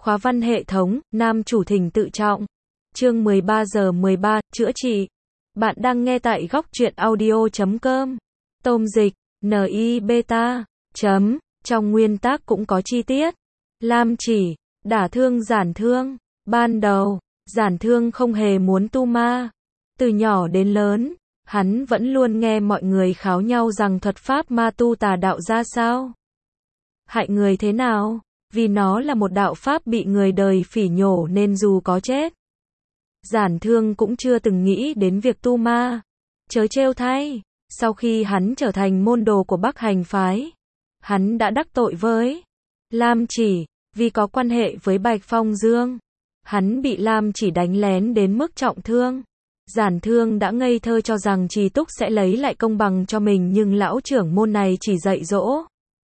Khóa văn hệ thống, nam chủ thỉnh tự trọng. Chương 13 giờ 13, chữa trị. Bạn đang nghe tại góc truyện audio.com. Tôm dịch, NI beta. Trong nguyên tác cũng có chi tiết. Lam chỉ, đả thương Giản Thương. Ban đầu, Giản Thương không hề muốn tu ma. Từ nhỏ đến lớn, hắn vẫn luôn nghe mọi người kháo nhau rằng thuật pháp ma tu tà đạo ra sao. Hại người thế nào? Vì nó là một đạo pháp bị người đời phỉ nhổ nên dù có chết, Giản Thương cũng chưa từng nghĩ đến việc tu ma. Chớ trêu thay, sau khi hắn trở thành môn đồ của Bắc Hành phái, hắn đã đắc tội với Lam Chỉ, vì có quan hệ với Bạch Phong Dương. Hắn bị Lam Chỉ đánh lén đến mức trọng thương. Giản Thương đã ngây thơ cho rằng Trì Túc sẽ lấy lại công bằng cho mình, nhưng lão trưởng môn này chỉ dạy dỗ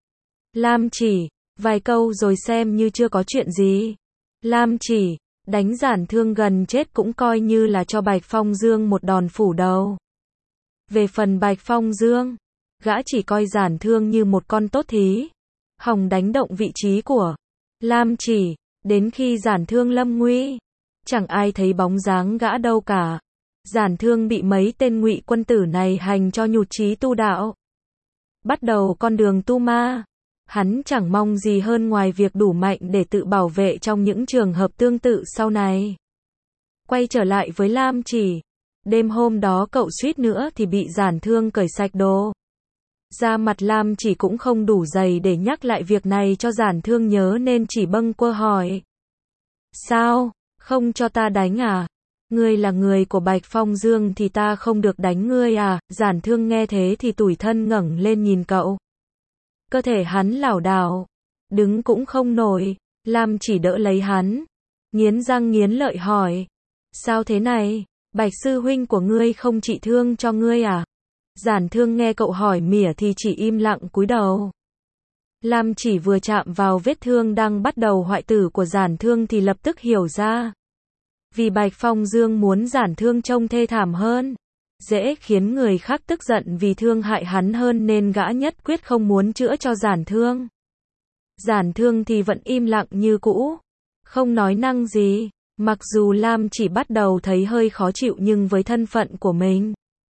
Lam Chỉ vài câu rồi xem như chưa có chuyện gì. Lam Chỉ đánh Giản Thương gần chết cũng coi như là cho Bạch Phong Dương một đòn phủ đầu. Về phần Bạch Phong Dương, gã chỉ coi Giản Thương như một con tốt thí, hòng đánh động vị trí của Lam Chỉ. Đến khi Giản Thương lâm nguy, chẳng ai thấy bóng dáng gã đâu cả. Giản Thương bị mấy tên ngụy quân tử này hành cho nhụt chí tu đạo. Bắt đầu con đường tu ma, hắn chẳng mong gì hơn ngoài việc đủ mạnh để tự bảo vệ trong những trường hợp tương tự sau này. Quay trở lại với Lam Chỉ, đêm hôm đó cậu suýt nữa thì bị Giản Thương cởi sạch đồ. Da mặt Lam Chỉ cũng không đủ dày để nhắc lại việc này cho Giản Thương nhớ nên chỉ bâng quơ hỏi. Sao, không cho ta đánh à? Ngươi là người của Bạch Phong Dương thì ta không được đánh ngươi à? Giản Thương nghe thế thì tủi thân ngẩng lên nhìn cậu. Cơ thể hắn lảo đảo, đứng cũng không nổi. Lam Chỉ đỡ lấy hắn, nghiến răng nghiến lợi hỏi. Sao thế này? Bạch sư huynh của ngươi không trị thương cho ngươi à? Giản Thương nghe cậu hỏi mỉa thì chỉ im lặng cúi đầu. Lam Chỉ vừa chạm vào vết thương đang bắt đầu hoại tử của Giản Thương thì lập tức hiểu ra. Vì Bạch Phong Dương muốn Giản Thương trông thê thảm hơn, dễ khiến người khác tức giận vì thương hại hắn hơn nên gã nhất quyết không muốn chữa cho Giản Thương. Giản Thương thì vẫn im lặng như cũ, không nói năng gì. Mặc dù Lam Chỉ bắt đầu thấy hơi khó chịu nhưng với thân phận của mình,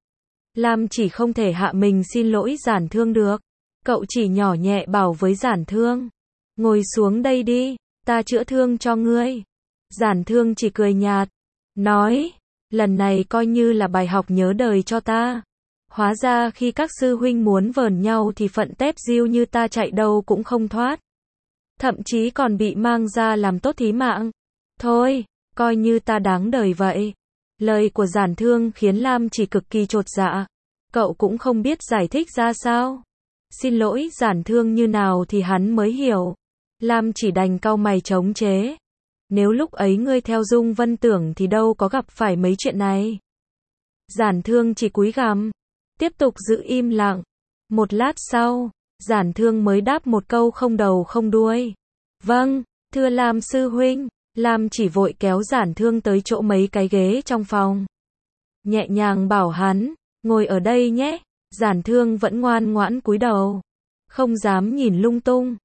Lam Chỉ không thể hạ mình xin lỗi Giản Thương được. Cậu chỉ nhỏ nhẹ bảo với Giản Thương. Ngồi xuống đây đi, ta chữa thương cho ngươi. Giản Thương chỉ cười nhạt, nói, lần này coi như là bài học nhớ đời cho ta. Hóa ra khi các sư huynh muốn vờn nhau thì phận tép diêu như ta chạy đâu cũng không thoát. Thậm chí còn bị mang ra làm tốt thí mạng. Thôi, coi như ta đáng đời vậy. Lời của Giản Thương khiến Lam Chỉ cực kỳ chột dạ. Cậu cũng không biết giải thích ra sao. Xin lỗi Giản Thương như nào thì hắn mới hiểu. Lam Chỉ đành cau mày chống chế. Nếu lúc ấy ngươi theo Dung Vân Tưởng thì đâu có gặp phải mấy chuyện này. Giản Thương chỉ cúi gằm, tiếp tục giữ im lặng. Một lát sau, Giản Thương mới đáp một câu không đầu không đuôi. Vâng, thưa Lam sư huynh. Lam Chỉ vội kéo Giản Thương tới chỗ mấy cái ghế trong phòng, nhẹ nhàng bảo hắn, ngồi ở đây nhé. Giản Thương vẫn ngoan ngoãn cúi đầu, không dám nhìn lung tung.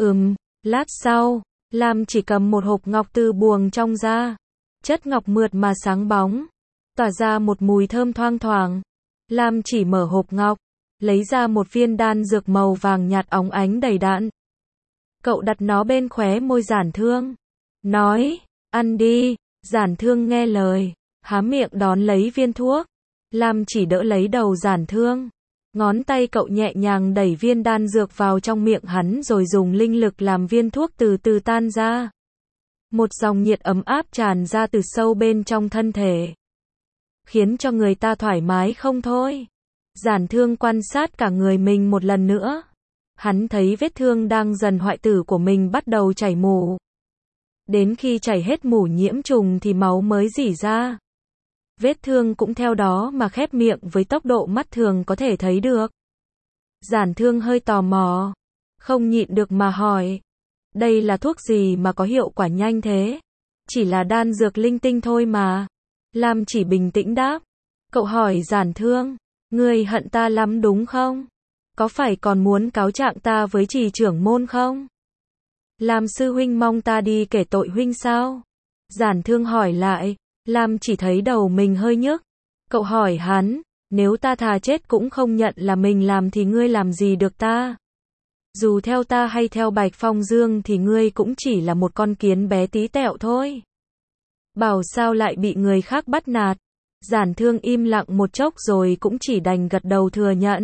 Lát sau, Lam Chỉ cầm một hộp ngọc từ buồng trong ra. Chất ngọc mượt mà sáng bóng, tỏa ra một mùi thơm thoang thoảng. Lam Chỉ mở hộp ngọc, lấy ra một viên đan dược màu vàng nhạt óng ánh đầy đặn. Cậu đặt nó bên khóe môi Giản Thương, nói, ăn đi. Giản Thương nghe lời, há miệng đón lấy viên thuốc. Lam Chỉ đỡ lấy đầu Giản Thương. Ngón tay cậu nhẹ nhàng đẩy viên đan dược vào trong miệng hắn rồi dùng linh lực làm viên thuốc từ từ tan ra. Một dòng nhiệt ấm áp tràn ra từ sâu bên trong thân thể, khiến cho người ta thoải mái không thôi. Giản Thương quan sát cả người mình một lần nữa. Hắn thấy vết thương đang dần hoại tử của mình bắt đầu chảy mủ. Đến khi chảy hết mủ nhiễm trùng thì máu mới rỉ ra. Vết thương cũng theo đó mà khép miệng với tốc độ mắt thường có thể thấy được. Giản Thương hơi tò mò, không nhịn được mà hỏi. Đây là thuốc gì mà có hiệu quả nhanh thế? Chỉ là đan dược linh tinh thôi mà. Lam Chỉ bình tĩnh đáp. Cậu hỏi Giản Thương, ngươi hận ta lắm đúng không? Có phải còn muốn cáo trạng ta với Trì trưởng môn không? Lam sư huynh mong ta đi kể tội huynh sao? Giản Thương hỏi lại. Lam chỉ thấy đầu mình hơi nhức. Cậu hỏi hắn, nếu ta thà chết cũng không nhận là mình làm thì ngươi làm gì được ta? Dù theo ta hay theo Bạch Phong Dương thì ngươi cũng chỉ là một con kiến bé tí tẹo thôi. Bảo sao lại bị người khác bắt nạt? Giản Thương im lặng một chốc rồi cũng chỉ đành gật đầu thừa nhận.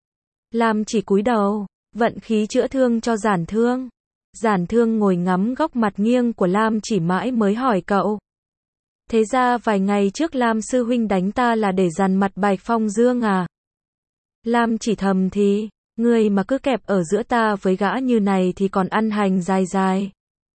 Lam chỉ cúi đầu, vận khí chữa thương cho Giản Thương. Giản Thương ngồi ngắm góc mặt nghiêng của Lam chỉ mãi mới hỏi cậu. Thế ra vài ngày trước Lam sư huynh đánh ta là để dằn mặt Bạch Phong Dương à? Lam chỉ thầm thì, ngươi mà cứ kẹp ở giữa ta với gã như này thì còn ăn hành dài dài.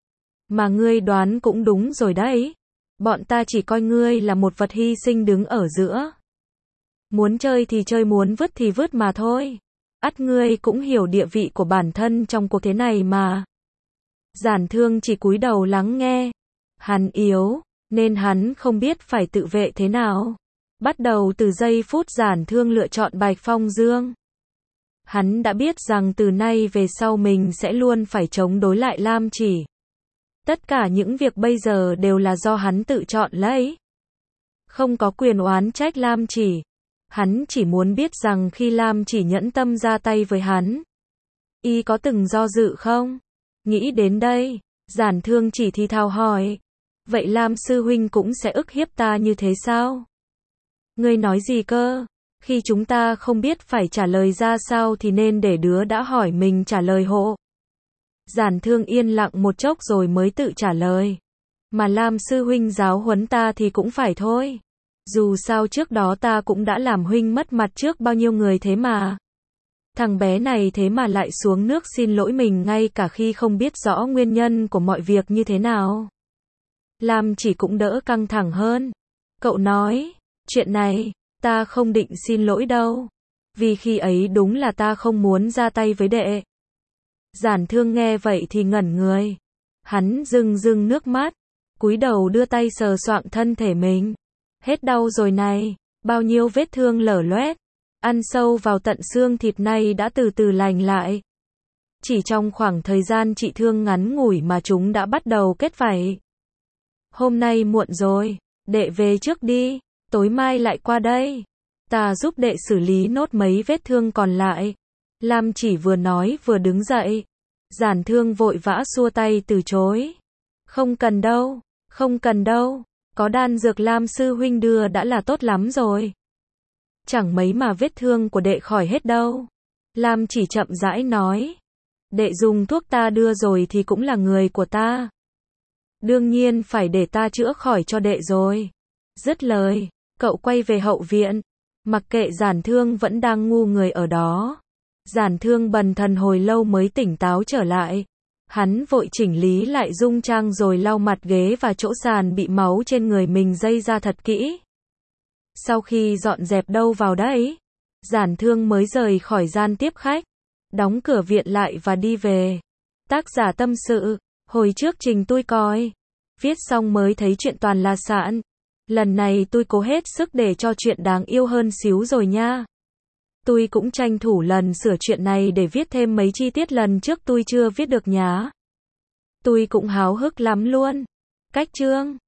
Mà ngươi đoán cũng đúng rồi đấy. Bọn ta chỉ coi ngươi là một vật hy sinh đứng ở giữa. Muốn chơi thì chơi, muốn vứt thì vứt mà thôi. Ắt ngươi cũng hiểu địa vị của bản thân trong cuộc thế này mà. Giản Thương chỉ cúi đầu lắng nghe. Hắn yếu, nên hắn không biết phải tự vệ thế nào. Bắt đầu từ giây phút Giản Thương lựa chọn Bạch Phong Dương. Hắn đã biết rằng từ nay về sau mình sẽ luôn phải chống đối lại Lam Chỉ. Tất cả những việc bây giờ đều là do hắn tự chọn lấy. Không có quyền oán trách Lam Chỉ. Hắn chỉ muốn biết rằng khi Lam Chỉ nhẫn tâm ra tay với hắn, y có từng do dự không? Nghĩ đến đây, Giản Thương chỉ thì thào hỏi. Vậy Lam sư huynh cũng sẽ ức hiếp ta như thế sao? Ngươi nói gì cơ? Khi chúng ta không biết phải trả lời ra sao thì nên để đứa đã hỏi mình trả lời hộ. Giản Thương yên lặng một chốc rồi mới tự trả lời. Mà Lam sư huynh giáo huấn ta thì cũng phải thôi. Dù sao trước đó ta cũng đã làm huynh mất mặt trước bao nhiêu người thế mà. Thằng bé này thế mà lại xuống nước xin lỗi mình ngay cả khi không biết rõ nguyên nhân của mọi việc như thế nào. Lam chỉ cũng đỡ căng thẳng hơn. Cậu nói, chuyện này, ta không định xin lỗi đâu. Vì khi ấy đúng là ta không muốn ra tay với đệ. Giản Thương nghe vậy thì ngẩn người. Hắn rưng rưng nước mắt, cúi đầu đưa tay sờ soạng thân thể mình. Hết đau rồi này, bao nhiêu vết thương lở loét, ăn sâu vào tận xương thịt nay đã từ từ lành lại. Chỉ trong khoảng thời gian trị thương ngắn ngủi mà chúng đã bắt đầu kết vảy. Hôm nay muộn rồi, đệ về trước đi, tối mai lại qua đây. Ta giúp đệ xử lý nốt mấy vết thương còn lại. Lam chỉ vừa nói vừa đứng dậy. Giản Thương vội vã xua tay từ chối. Không cần đâu, không cần đâu. Có đan dược Lam sư huynh đưa đã là tốt lắm rồi. Chẳng mấy mà vết thương của đệ khỏi hết đâu. Lam chỉ chậm rãi nói. Đệ dùng thuốc ta đưa rồi thì cũng là người của ta. Đương nhiên phải để ta chữa khỏi cho đệ rồi. Dứt lời, cậu quay về hậu viện. Mặc kệ Giản Thương vẫn đang ngu người ở đó. Giản Thương bần thần hồi lâu mới tỉnh táo trở lại. Hắn vội chỉnh lý lại dung trang rồi lau mặt ghế và chỗ sàn bị máu trên người mình dây ra thật kỹ. Sau khi dọn dẹp đâu vào đấy, Giản Thương mới rời khỏi gian tiếp khách, đóng cửa viện lại và đi về. Tác giả tâm sự, hồi trước trình tôi coi, viết xong mới thấy chuyện toàn là sạn. Lần này tôi cố hết sức để cho chuyện đáng yêu hơn xíu rồi nha. Tôi cũng tranh thủ lần sửa chuyện này để viết thêm mấy chi tiết lần trước tôi chưa viết được nhá. Tôi cũng háo hức lắm luôn. Cách chương